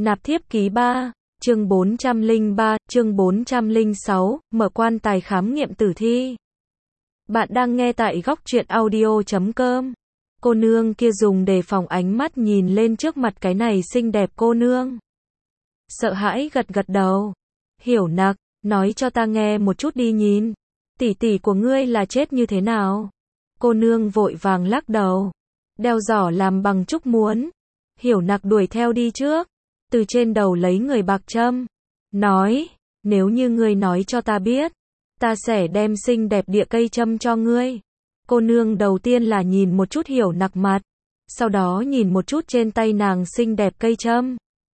Nạp thiếp ký 3, chương 403, chương 406, mở quan tài khám nghiệm tử thi. Bạn đang nghe tại góc truyện audio.com. Cô nương kia dùng đề phòng ánh mắt nhìn lên trước mặt cái này xinh đẹp cô nương. Sợ hãi gật gật đầu. Hiểu nặc, nói cho ta nghe một chút đi nhìn. Tỷ tỷ của ngươi là chết như thế nào? Cô nương vội vàng lắc đầu. Đeo giỏ làm bằng trúc muốn. Hiểu nặc đuổi theo đi trước. Từ trên đầu lấy người bạc châm. Nói, nếu như ngươi nói cho ta biết, ta sẽ đem xinh đẹp địa cây châm cho ngươi. Cô nương đầu tiên là nhìn một chút hiểu nặc mặt. Sau đó nhìn một chút trên tay nàng xinh đẹp cây châm.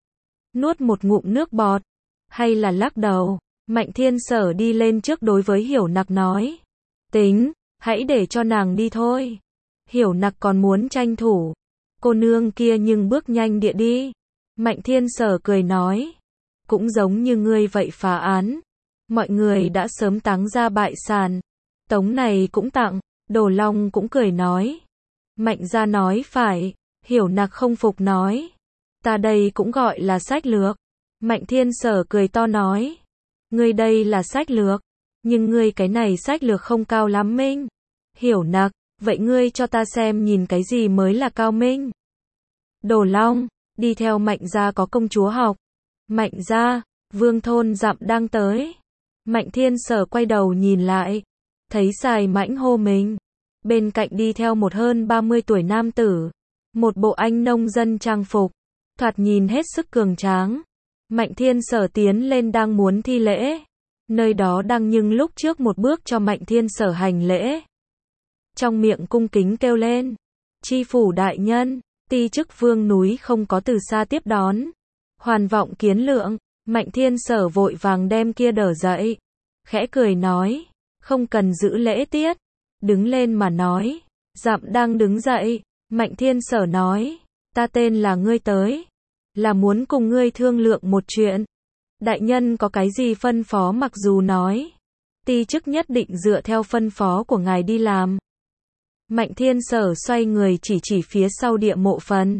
Nuốt một ngụm nước bọt. Hay là lắc đầu. Mạnh Thiên Sở đi lên trước đối với hiểu nặc nói. Tính, hãy để cho nàng đi thôi. Hiểu nặc còn muốn tranh thủ. Cô nương kia nhưng bước nhanh địa đi. Mạnh Thiên Sở cười nói. Cũng giống như ngươi vậy phá án. Mọi người đã sớm táng ra bại sản. Tống này cũng tặng. Đồ Long cũng cười nói. Mạnh gia nói phải. Hiểu nặc không phục nói. Ta đây cũng gọi là sách lược. Mạnh Thiên Sở cười to nói. Ngươi đây là sách lược. Nhưng ngươi cái này sách lược không cao lắm minh. Hiểu nặc, vậy ngươi cho ta xem nhìn cái gì mới là cao minh. Đồ Long, đi theo Mạnh gia có công chúa học. Mạnh gia, Vương thôn dặm đang tới. Mạnh Thiên Sở quay đầu nhìn lại. Thấy Sài Mãnh hô mình. Bên cạnh đi theo một hơn 30 tuổi nam tử. Một bộ anh nông dân trang phục. Thoạt nhìn hết sức cường tráng. Mạnh Thiên Sở tiến lên đang muốn thi lễ. Nơi đó đang nhưng lúc trước một bước cho Mạnh Thiên Sở hành lễ. Trong miệng cung kính kêu lên. Chi phủ đại nhân, ti chức vương núi không có từ xa tiếp đón. Hoàn vọng kiến lượng, Mạnh Thiên Sở vội vàng đem kia đỡ dậy. Khẽ cười nói, không cần giữ lễ tiết. Đứng lên mà nói, dặm đang đứng dậy. Mạnh Thiên Sở nói, ta tên là ngươi tới. Là muốn cùng ngươi thương lượng một chuyện. Đại nhân có cái gì phân phó mặc dù nói. Ti chức nhất định dựa theo phân phó của ngài đi làm. Mạnh Thiên Sở xoay người chỉ phía sau địa mộ phần.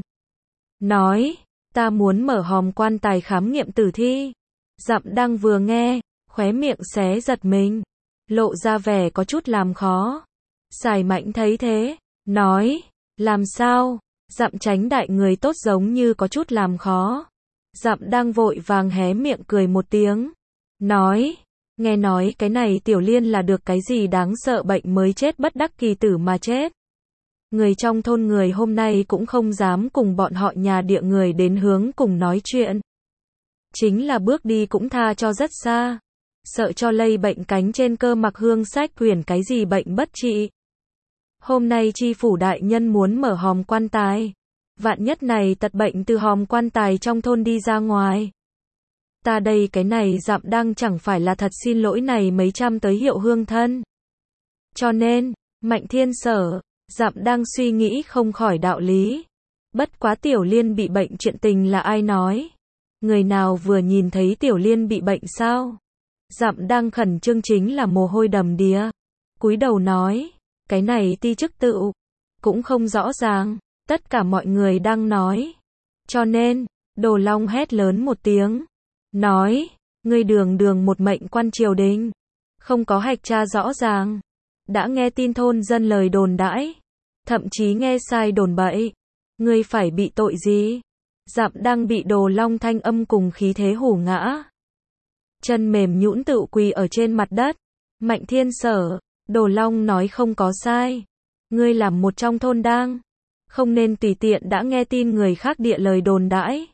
Nói, ta muốn mở hòm quan tài khám nghiệm tử thi. Dặm đang vừa nghe, khóe miệng xé giật mình. Lộ ra vẻ có chút làm khó. Sài Mãnh thấy thế, nói, làm sao? Dặm tránh đại người tốt giống như có chút làm khó. Dặm đang vội vàng hé miệng cười một tiếng. Nói, nghe nói cái này Tiểu Liên là được cái gì đáng sợ bệnh mới chết bất đắc kỳ tử mà chết. Người trong thôn người hôm nay cũng không dám cùng bọn họ nhà địa người đến hướng cùng nói chuyện. Chính là bước đi cũng tha cho rất xa. Sợ cho lây bệnh cánh trên cơ mặc hương sách quyển cái gì bệnh bất trị. Hôm nay chi phủ đại nhân muốn mở hòm quan tài. Vạn nhất này tật bệnh từ hòm quan tài trong thôn đi ra ngoài. Ta đây cái này dặm đang chẳng phải là thật xin lỗi này mấy trăm tới hiệu hương thân. Cho nên, Mạnh Thiên Sở, dặm đang suy nghĩ không khỏi đạo lý. Bất quá Tiểu Liên bị bệnh chuyện tình là ai nói? Người nào vừa nhìn thấy Tiểu Liên bị bệnh sao? Dặm đang khẩn trương chính là mồ hôi đầm đìa. Cúi đầu nói. Cái này ti chức tự cũng không rõ ràng, tất cả mọi người đang nói. Cho nên, Đồ Long hét lớn một tiếng, nói, ngươi đường một mệnh quan triều đình, không có hạch tra rõ ràng, đã nghe tin thôn dân lời đồn đãi, thậm chí nghe sai đồn bậy, ngươi phải bị tội gì? Dặm đang bị Đồ Long thanh âm cùng khí thế hù ngã. Chân mềm nhũn tự quỳ ở trên mặt đất. Mạnh Thiên Sở, Đồ Long nói không có sai. Ngươi làm một trong thôn đang. Không nên tùy tiện đã nghe tin người khác địa lời đồn đãi.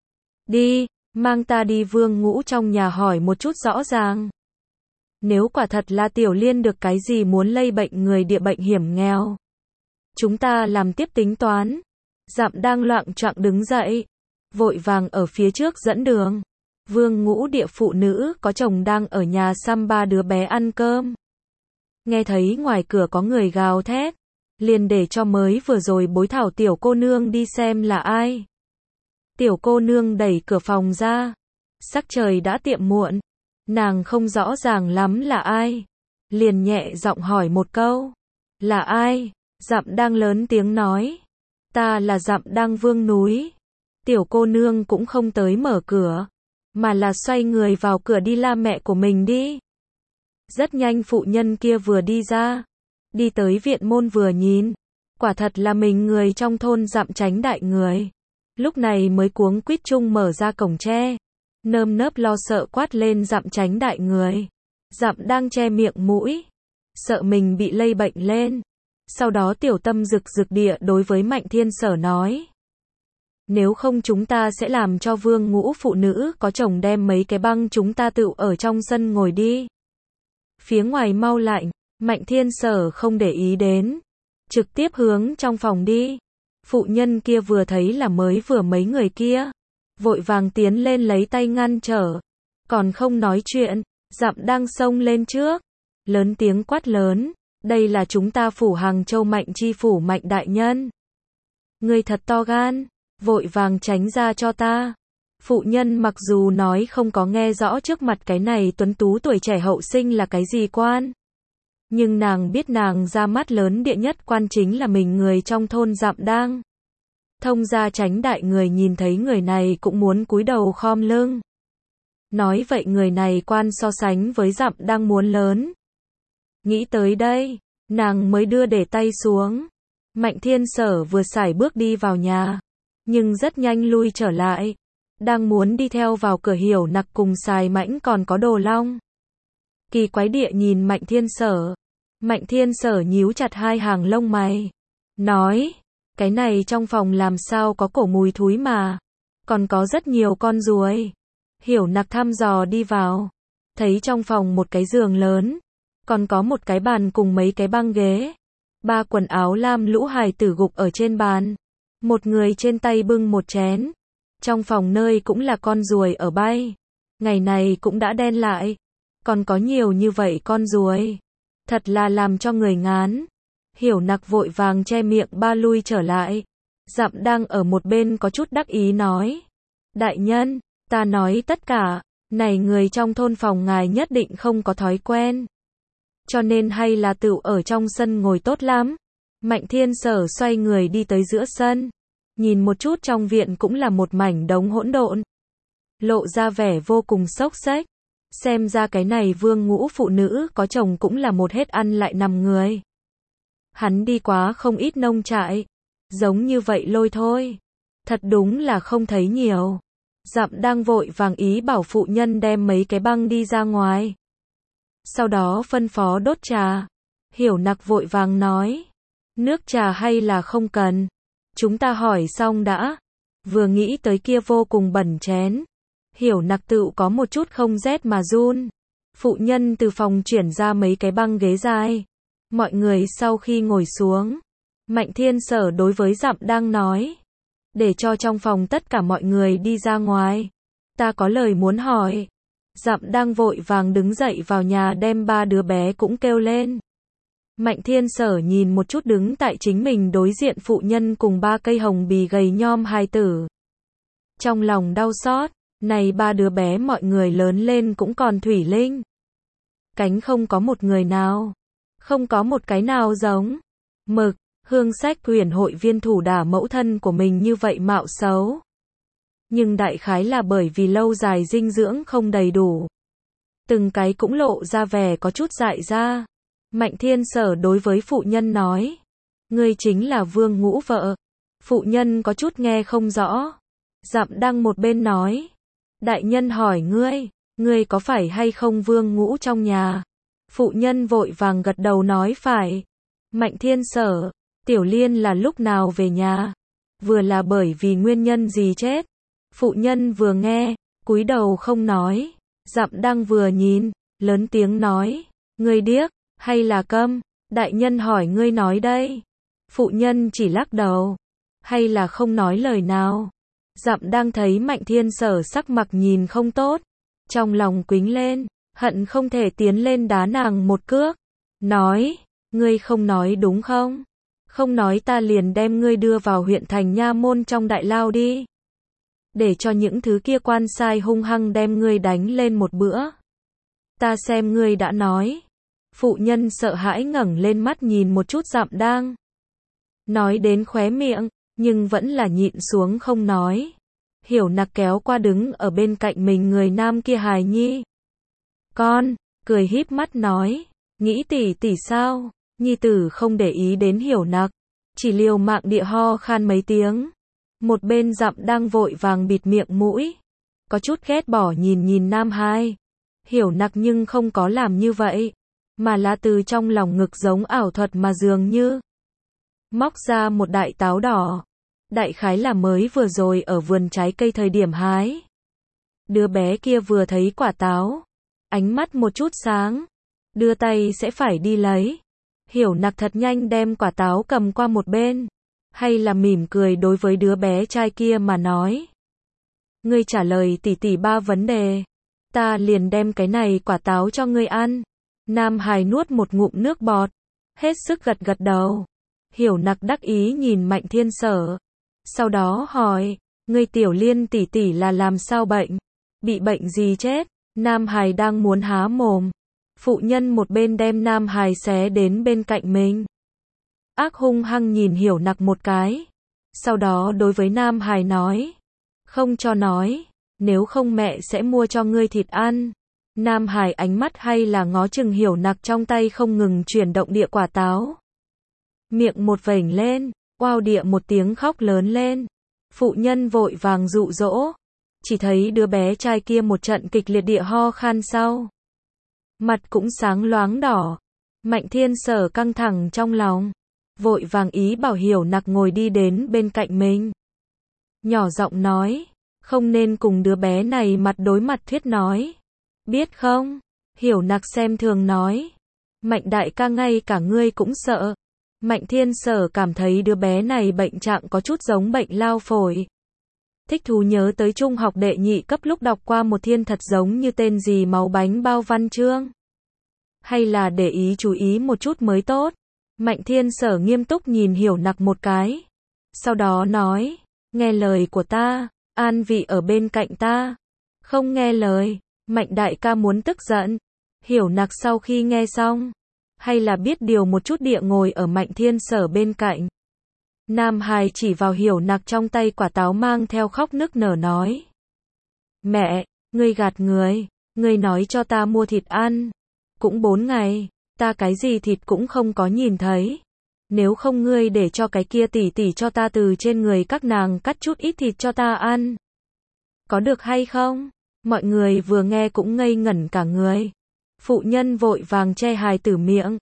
Đi, mang ta đi Vương Ngũ trong nhà hỏi một chút rõ ràng. Nếu quả thật là Tiểu Liên được cái gì muốn lây bệnh người địa bệnh hiểm nghèo. Chúng ta làm tiếp tính toán. Dặm đang loạng choạng đứng dậy. Vội vàng ở phía trước dẫn đường. Vương Ngũ địa phụ nữ có chồng đang ở nhà xăm 3 đứa bé ăn cơm. Nghe thấy ngoài cửa có người gào thét, liền để cho mới vừa rồi bối thảo tiểu cô nương đi xem là ai. Tiểu cô nương đẩy cửa phòng ra, sắc trời đã tiệm muộn, nàng không rõ ràng lắm là ai, liền nhẹ giọng hỏi một câu, là ai? Dặm đang lớn tiếng nói, ta là Dặm đang Vương núi. Tiểu cô nương cũng không tới mở cửa, mà là xoay người vào cửa đi la mẹ của mình đi. Rất nhanh phụ nhân kia vừa đi ra, đi tới viện môn vừa nhìn, quả thật là mình người trong thôn Dặm Chánh Đại người. Lúc này mới cuống quýt chung mở ra cổng tre, nơm nớp lo sợ quát lên Dặm Chánh Đại người. Dặm đang che miệng mũi, sợ mình bị lây bệnh lên. Sau đó tiểu tâm rực rực địa đối với Mạnh Thiên Sở nói. Nếu không chúng ta sẽ làm cho Vương Ngũ phụ nữ có chồng đem mấy cái băng chúng ta tựu ở trong sân ngồi đi. Phía ngoài mau lạnh, Mạnh Thiên Sở không để ý đến, trực tiếp hướng trong phòng đi. Phụ nhân kia vừa thấy là mới vừa mấy người kia, vội vàng tiến lên lấy tay ngăn trở, còn không nói chuyện, Dặm đang xông lên trước, lớn tiếng quát lớn, đây là chúng ta phủ Hàng Châu Mạnh chi phủ Mạnh đại nhân. Ngươi thật to gan, vội vàng tránh ra cho ta. Phụ nhân mặc dù nói không có nghe rõ trước mặt cái này tuấn tú tuổi trẻ hậu sinh là cái gì quan, nhưng nàng biết nàng ra mắt lớn địa nhất quan chính là mình người trong thôn Dặm đang. Thông gia Chánh Đại người nhìn thấy người này cũng muốn cúi đầu khom lưng. Nói vậy người này quan so sánh với Dặm đang muốn lớn. Nghĩ tới đây, nàng mới đưa để tay xuống. Mạnh Thiên Sở vừa sải bước đi vào nhà, nhưng rất nhanh lui trở lại. Đang muốn đi theo vào cửa Hiểu Nặc cùng Xài Mãnh còn có Đồ Long. Kỳ quái địa nhìn Mạnh Thiên Sở. Mạnh Thiên Sở nhíu chặt hai hàng lông mày. Nói, cái này trong phòng làm sao có cổ mùi thúi mà. Còn có rất nhiều con ruồi. Hiểu Nặc thăm dò đi vào. Thấy trong phòng một cái giường lớn. Còn có một cái bàn cùng mấy cái băng ghế. 3 quần áo lam lũ hài tử gục ở trên bàn. Một người trên tay bưng một chén. Trong phòng nơi cũng là con ruồi ở bay. Ngày này cũng đã đen lại. Còn có nhiều như vậy con ruồi. Thật là làm cho người ngán. Hiểu Nặc vội vàng che miệng ba lui trở lại. Dặm đang ở một bên có chút đắc ý nói. Đại nhân, ta nói tất cả, này người trong thôn phòng ngài nhất định không có thói quen. Cho nên hay là tựu ở trong sân ngồi tốt lắm. Mạnh Thiên Sở xoay người đi tới giữa sân. Nhìn một chút trong viện cũng là một mảnh đống hỗn độn. Lộ ra vẻ vô cùng xốc xếch. Xem ra cái này Vương Ngũ phụ nữ có chồng cũng là một hết ăn lại nằm người. Hắn đi quá không ít nông trại. Giống như vậy lôi thôi. Thật đúng là không thấy nhiều. Dặm đang vội vàng ý bảo phụ nhân đem mấy cái băng đi ra ngoài. Sau đó phân phó đốt trà. Hiểu Nặc vội vàng nói. Nước trà hay là không cần. Chúng ta hỏi xong đã. Vừa nghĩ tới kia vô cùng bẩn chén. Hiểu Nặc tựu có một chút không rét mà run. Phụ nhân từ phòng chuyển ra mấy cái băng ghế dài. Mọi người sau khi ngồi xuống. Mạnh Thiên Sở đối với Dặm đang nói. Để cho trong phòng tất cả mọi người đi ra ngoài. Ta có lời muốn hỏi. Dặm đang vội vàng đứng dậy vào nhà đem 3 đứa bé cũng kêu lên. Mạnh Thiên Sở nhìn một chút đứng tại chính mình đối diện phụ nhân cùng 3 cây hồng bì gầy nhom hài tử. Trong lòng đau xót, này 3 đứa bé mọi người lớn lên cũng còn thủy linh. Cánh không có một người nào, không có một cái nào giống. Mực, Hương Sách Huyền hội viên thủ đả mẫu thân của mình như vậy mạo xấu. Nhưng đại khái là bởi vì lâu dài dinh dưỡng không đầy đủ. Từng cái cũng lộ ra vẻ có chút dại ra. Mạnh Thiên Sở đối với phụ nhân nói. Ngươi chính là Vương Ngũ vợ. Phụ nhân có chút nghe không rõ. Dặm đang một bên nói. Đại nhân hỏi ngươi có phải hay không Vương Ngũ trong nhà? Phụ nhân vội vàng gật đầu nói phải. Mạnh Thiên Sở, Tiểu Liên là lúc nào về nhà? Vừa là bởi vì nguyên nhân gì chết? Phụ nhân vừa nghe, cúi đầu không nói. Dặm đang vừa nhìn, lớn tiếng nói. Ngươi điếc, hay là câm? Đại nhân hỏi ngươi nói đây. Phụ nhân chỉ lắc đầu. Hay là không nói lời nào? Dặm đang thấy Mạnh Thiên Sở sắc mặt nhìn không tốt. Trong lòng quính lên, hận không thể tiến lên đá nàng một cước. Nói, ngươi không nói đúng không? Không nói ta liền đem ngươi đưa vào huyện thành nha môn trong đại lao đi. Để cho những thứ kia quan sai hung hăng đem ngươi đánh lên một bữa. Ta xem ngươi đã nói. Phụ nhân sợ hãi ngẩng lên mắt nhìn một chút Dặm đang. Nói đến khóe miệng, nhưng vẫn là nhịn xuống không nói. Hiểu Nặc kéo qua đứng ở bên cạnh mình người nam kia hài nhi. Con, cười híp mắt nói, nghĩ tỷ tỷ sao? Nhi tử không để ý đến Hiểu Nặc, chỉ liều mạng địa ho khan mấy tiếng. Một bên Dặm đang vội vàng bịt miệng mũi, có chút ghét bỏ nhìn nhìn Nam Hải. Hiểu Nặc nhưng không có làm như vậy, mà là từ trong lòng ngực giống ảo thuật mà dường như móc ra một đại táo đỏ. Đại khái là mới vừa rồi ở vườn trái cây thời điểm hái. Đứa bé kia vừa thấy quả táo, ánh mắt một chút sáng, đưa tay sẽ phải đi lấy. Hiểu Nặc thật nhanh đem quả táo cầm qua một bên, hay là mỉm cười đối với đứa bé trai kia mà nói. Ngươi trả lời tỷ tỷ 3 vấn đề, ta liền đem cái này quả táo cho ngươi ăn. Nam Hải nuốt một ngụm nước bọt, hết sức gật gật đầu. Hiểu Nặc đắc ý nhìn Mạnh Thiên Sở, sau đó hỏi, ngươi Tiểu Liên tỷ tỷ là làm sao bệnh? Bị bệnh gì chết? Nam Hải đang muốn há mồm, phụ nhân một bên đem Nam Hải xé đến bên cạnh mình. Ác hung hăng nhìn Hiểu Nặc một cái, sau đó đối với Nam Hải nói, không cho nói, nếu không mẹ sẽ mua cho ngươi thịt ăn. Nam Hải ánh mắt hay là ngó chừng Hiểu Nặc trong tay không ngừng chuyển động địa quả táo. Miệng một vểnh lên, oao địa một tiếng khóc lớn lên. Phụ nhân vội vàng dụ dỗ, chỉ thấy đứa bé trai kia một trận kịch liệt địa ho khan sau, mặt cũng sáng loáng đỏ. Mạnh Thiên Sở căng thẳng trong lòng, vội vàng ý bảo Hiểu Nặc ngồi đi đến bên cạnh mình. Nhỏ giọng nói, không nên cùng đứa bé này mặt đối mặt thuyết nói, biết không? Hiểu Nặc xem thường nói, Mạnh đại ca ngay cả ngươi cũng sợ. Mạnh Thiên Sở cảm thấy đứa bé này bệnh trạng có chút giống bệnh lao phổi. Thích thú nhớ tới trung học đệ nhị cấp lúc đọc qua một thiên thật giống như tên gì máu bánh bao văn chương. Hay là để ý chú ý một chút mới tốt. Mạnh Thiên Sở nghiêm túc nhìn Hiểu Nặc một cái, sau đó nói, nghe lời của ta, an vị ở bên cạnh ta. Không nghe lời, Mạnh đại ca muốn tức giận. Hiểu Nặc sau khi nghe xong, hay là biết điều một chút địa ngồi ở Mạnh Thiên Sở bên cạnh. Nam Hải chỉ vào Hiểu Nặc trong tay quả táo mang theo khóc nức nở nói, mẹ, ngươi gạt ngươi nói cho ta mua thịt ăn, cũng 4 ngày, ta cái gì thịt cũng không có nhìn thấy. Nếu không ngươi để cho cái kia tỷ tỷ cho ta từ trên người các nàng cắt chút ít thịt cho ta ăn, có được hay không? Mọi người vừa nghe cũng ngây ngẩn cả người. Phụ nhân vội vàng che hài tử miệng,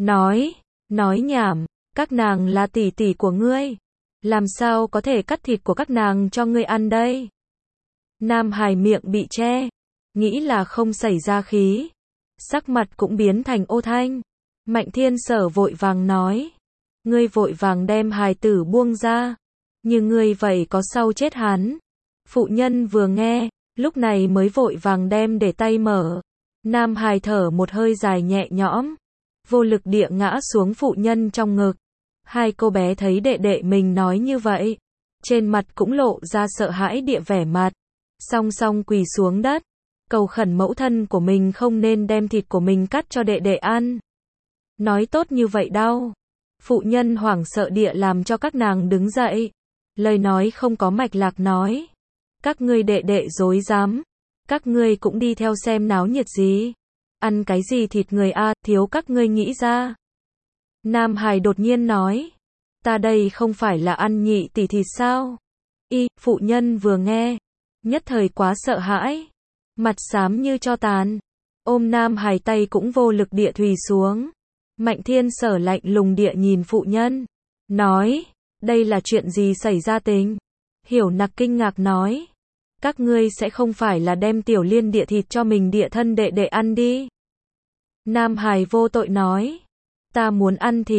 nói nhảm, các nàng là tỷ tỷ của ngươi, làm sao có thể cắt thịt của các nàng cho ngươi ăn đây? Nam Hải miệng bị che, nghĩ là không xảy ra khí, sắc mặt cũng biến thành ô thanh. Mạnh Thiên Sở vội vàng nói, ngươi vội vàng đem hài tử buông ra, như ngươi vậy có sau chết hắn. Phụ nhân vừa nghe, lúc này mới vội vàng đem để tay mở. Nam Hải thở một hơi dài nhẹ nhõm, vô lực địa ngã xuống phụ nhân trong ngực. Hai cô bé thấy đệ đệ mình nói như vậy, trên mặt cũng lộ ra sợ hãi địa vẻ mặt, song song quỳ xuống đất, cầu khẩn mẫu thân của mình không nên đem thịt của mình cắt cho đệ đệ ăn. Nói tốt như vậy đâu. Phụ nhân hoảng sợ địa làm cho các nàng đứng dậy, lời nói không có mạch lạc nói, các ngươi đệ đệ dối dám, các ngươi cũng đi theo xem náo nhiệt gì, ăn cái gì thịt người a, thiếu các ngươi nghĩ ra. Nam Hải đột nhiên nói, ta đây không phải là ăn nhị tỷ thịt sao? Phụ nhân vừa nghe, nhất thời quá sợ hãi, mặt xám như tro tàn, ôm Nam Hải tay cũng vô lực địa thùy xuống. Mạnh Thiên Sở lạnh lùng địa nhìn phụ nhân, nói, đây là chuyện gì xảy ra tình? Hiểu Nặc kinh ngạc nói, các ngươi sẽ không phải là đem Tiểu Liên địa thịt cho mình địa thân đệ đệ ăn đi. Nam Hải vô tội nói, ta muốn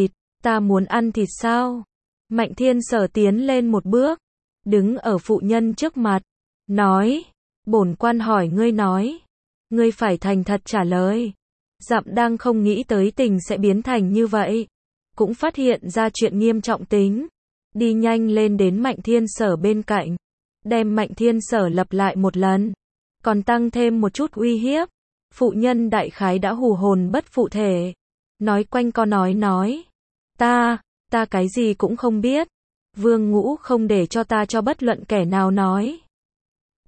ăn thịt sao? Mạnh Thiên Sở tiến lên một bước, đứng ở phụ nhân trước mặt, nói, bổn quan hỏi ngươi phải thành thật trả lời. Dặm đang không nghĩ tới tình sẽ biến thành như vậy, cũng phát hiện ra chuyện nghiêm trọng tính, đi nhanh lên đến Mạnh Thiên Sở bên cạnh, đem Mạnh Thiên Sở lặp lại một lần, còn tăng thêm một chút uy hiếp. Phụ nhân đại khái đã hù hồn bất phụ thể, nói quanh co nói, ta cái gì cũng không biết, Vương Ngũ không để cho ta cho bất luận kẻ nào nói,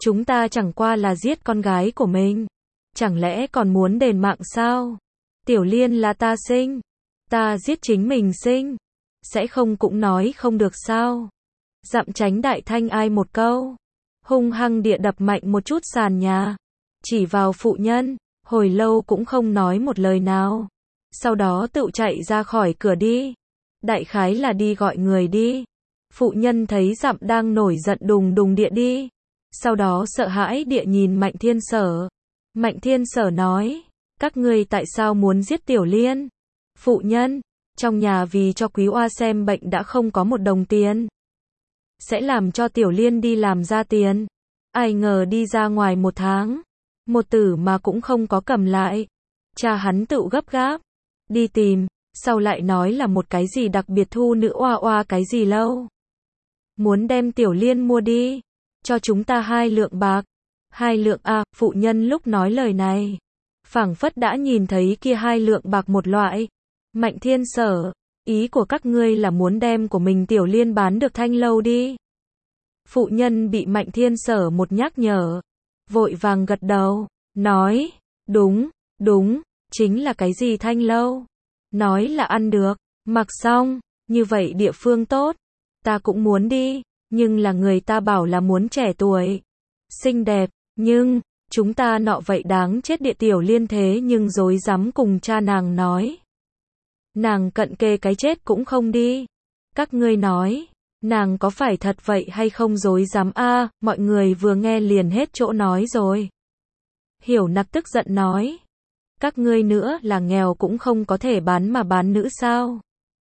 Chúng ta chẳng qua là giết con gái của mình. Chẳng lẽ còn muốn đền mạng sao? Tiểu Liên là ta sinh. Ta giết chính mình sinh. Sẽ không cũng nói không được sao? Dặm Chánh Đại Thanh ai một câu. Hung hăng địa đập mạnh một chút sàn nhà. Chỉ vào phụ nhân, hồi lâu cũng không nói một lời nào. Sau đó tự chạy ra khỏi cửa đi. Đại khái là đi gọi người đi. Phụ nhân thấy Dặm đang nổi giận đùng đùng địa đi. Sau đó sợ hãi địa nhìn Mạnh Thiên Sở. Mạnh Thiên Sở nói, các ngươi tại sao muốn giết Tiểu Liên? Phụ nhân, trong nhà vì cho Quý Oa xem bệnh đã không có một đồng tiền. Sẽ làm cho Tiểu Liên đi làm ra tiền. Ai ngờ đi ra ngoài 1 tháng. Một tử mà cũng không có cầm lại. Cha hắn tự gấp gáp. Đi tìm, sau lại nói là một cái gì đặc biệt thu nữ oa oa cái gì lâu. Muốn đem Tiểu Liên mua đi. Cho chúng ta 2 lượng bạc. 2 lượng à, phụ nhân lúc nói lời này. Phảng phất đã nhìn thấy kia 2 lượng bạc một loại. Mạnh Thiên Sở, ý của các ngươi là muốn đem của mình Tiểu Liên bán được thanh lâu đi. Phụ nhân bị Mạnh Thiên Sở một nhắc nhở. Vội vàng gật đầu, nói, đúng, chính là cái gì thanh lâu. Nói là ăn được, mặc xong, như vậy địa phương tốt. Ta cũng muốn đi, nhưng là người ta bảo là muốn trẻ tuổi, xinh đẹp, nhưng, chúng ta nọ vậy đáng chết địa Tiểu Liên thế nhưng dối dám cùng cha nàng nói. Nàng cận kề cái chết cũng không đi. Các ngươi nói, nàng có phải thật vậy hay không dối dám a? Mọi người vừa nghe liền hết chỗ nói rồi. Hiểu Nặc tức giận nói, các ngươi nữa là nghèo cũng không có thể bán mà bán nữ sao?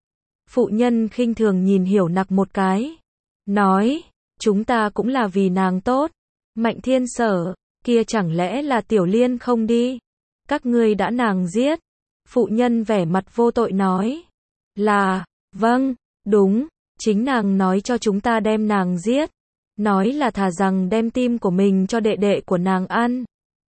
Phụ nhân khinh thường nhìn Hiểu Nặc một cái, nói, chúng ta cũng là vì nàng tốt. Mạnh Thiên Sở, kia chẳng lẽ là Tiểu Liên không đi? Các ngươi đã nàng giết. Phụ nhân vẻ mặt vô tội nói, là, vâng, đúng, chính nàng nói cho chúng ta đem nàng giết. Nói là thà rằng đem tim của mình cho đệ đệ của nàng ăn.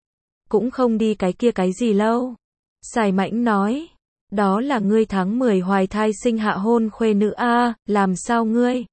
Cũng không đi cái kia cái gì lâu. Sài Mãnh nói, đó là ngươi tháng 10 hoài thai sinh hạ hôn khuê nữ a, làm sao ngươi?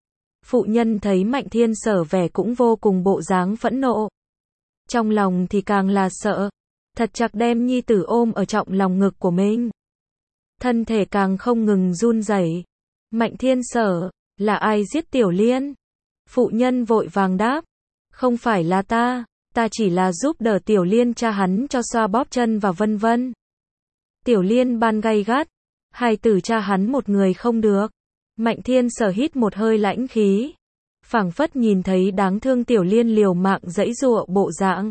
Phụ nhân thấy Mạnh Thiên Sở vẻ cũng vô cùng bộ dáng phẫn nộ. Trong lòng thì càng là sợ, thật chặt đem nhi tử ôm ở trong lòng ngực của mình. Thân thể càng không ngừng run rẩy. Mạnh Thiên Sở, là ai giết Tiểu Liên? Phụ nhân vội vàng đáp, không phải là ta chỉ là giúp đỡ Tiểu Liên cha hắn cho xoa bóp chân và vân vân. Tiểu Liên ban gay gắt, hài tử cha hắn một người không được. Mạnh Thiên Sở hít một hơi lãnh khí, phảng phất nhìn thấy đáng thương Tiểu Liên liều mạng giãy giụa bộ dạng.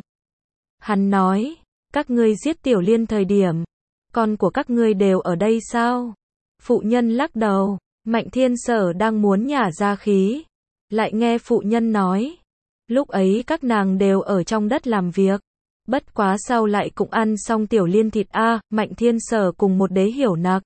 Hắn nói, các ngươi giết Tiểu Liên thời điểm, con của các ngươi đều ở đây sao? Phụ nhân lắc đầu. Mạnh Thiên Sở đang muốn nhả ra khí, lại nghe phụ nhân nói, lúc ấy các nàng đều ở trong đất làm việc, bất quá sau lại cũng ăn xong Tiểu Liên thịt a. Mạnh Thiên Sở cùng một đế Hiểu Nặc,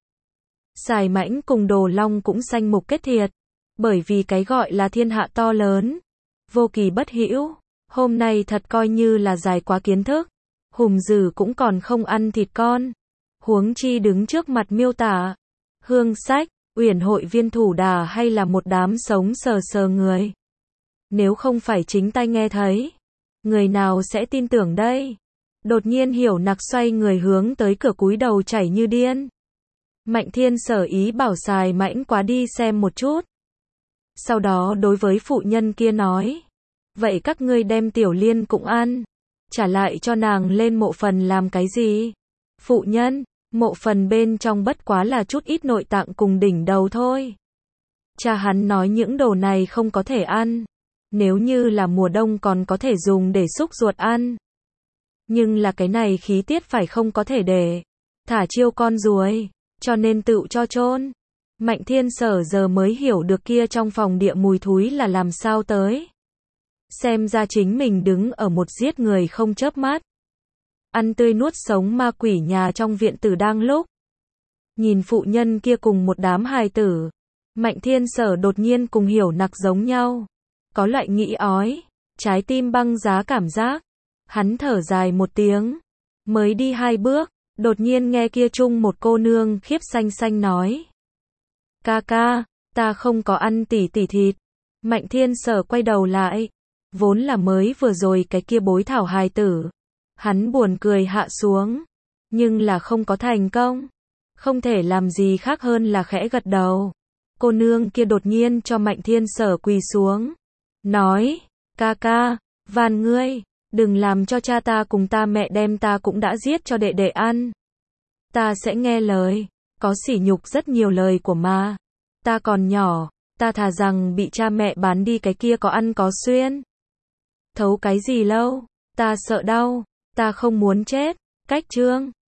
Sài Mãnh cùng Đồ Long cũng sanh mục kết thiệt, bởi vì cái gọi là thiên hạ to lớn, vô kỳ bất hữu, hôm nay thật coi như là dài quá kiến thức, hùng dữ cũng còn không ăn thịt con, huống chi đứng trước mặt miêu tả, hương sách, uyển hội viên thủ đà hay là một đám sống sờ sờ người. Nếu không phải chính tai nghe thấy, người nào sẽ tin tưởng đây? Đột nhiên Hiểu Nặc xoay người hướng tới cửa cúi đầu chảy như điên. Mạnh Thiên Sở ý bảo Sài Mãnh quá đi xem một chút. Sau đó đối với phụ nhân kia nói, vậy các ngươi đem Tiểu Liên cũng ăn, trả lại cho nàng lên mộ phần làm cái gì? Phụ nhân, mộ phần bên trong bất quá là chút ít nội tạng cùng đỉnh đầu thôi. Cha hắn nói những đồ này không có thể ăn. Nếu như là mùa đông còn có thể dùng để xúc ruột ăn. Nhưng là cái này khí tiết phải không có thể để thả chiêu con ruồi, cho nên tự cho chôn. Mạnh Thiên Sở giờ mới hiểu được kia trong phòng địa mùi thúi là làm sao tới. Xem ra chính mình đứng ở một giết người không chớp mắt, ăn tươi nuốt sống ma quỷ nhà trong viện tử đang lúc. Nhìn phụ nhân kia cùng một đám hài tử, Mạnh Thiên Sở đột nhiên cùng Hiểu Nặc giống nhau. Có loại nghĩ ói, trái tim băng giá cảm giác. Hắn thở dài một tiếng, mới đi 2 bước, đột nhiên nghe kia chung một cô nương khiếp xanh xanh nói. Ca ca, ta không có ăn tỷ thịt. Mạnh Thiên Sở quay đầu lại, Vốn là mới vừa rồi cái kia bối thảo hài tử. Hắn buồn cười hạ xuống. Nhưng là không có thành công. Không thể làm gì khác hơn là khẽ gật đầu. Cô nương kia đột nhiên cho Mạnh Thiên Sở quỳ xuống. Nói, ca ca, van ngươi, đừng làm cho cha ta cùng ta mẹ đem ta cũng đã giết cho đệ đệ ăn. Ta sẽ nghe lời, có sỉ nhục rất nhiều lời của ma. Ta còn nhỏ, ta thà rằng bị cha mẹ bán đi cái kia có ăn có xuyên. Thấu cái gì lâu, ta sợ đau, ta không muốn chết, cách chương.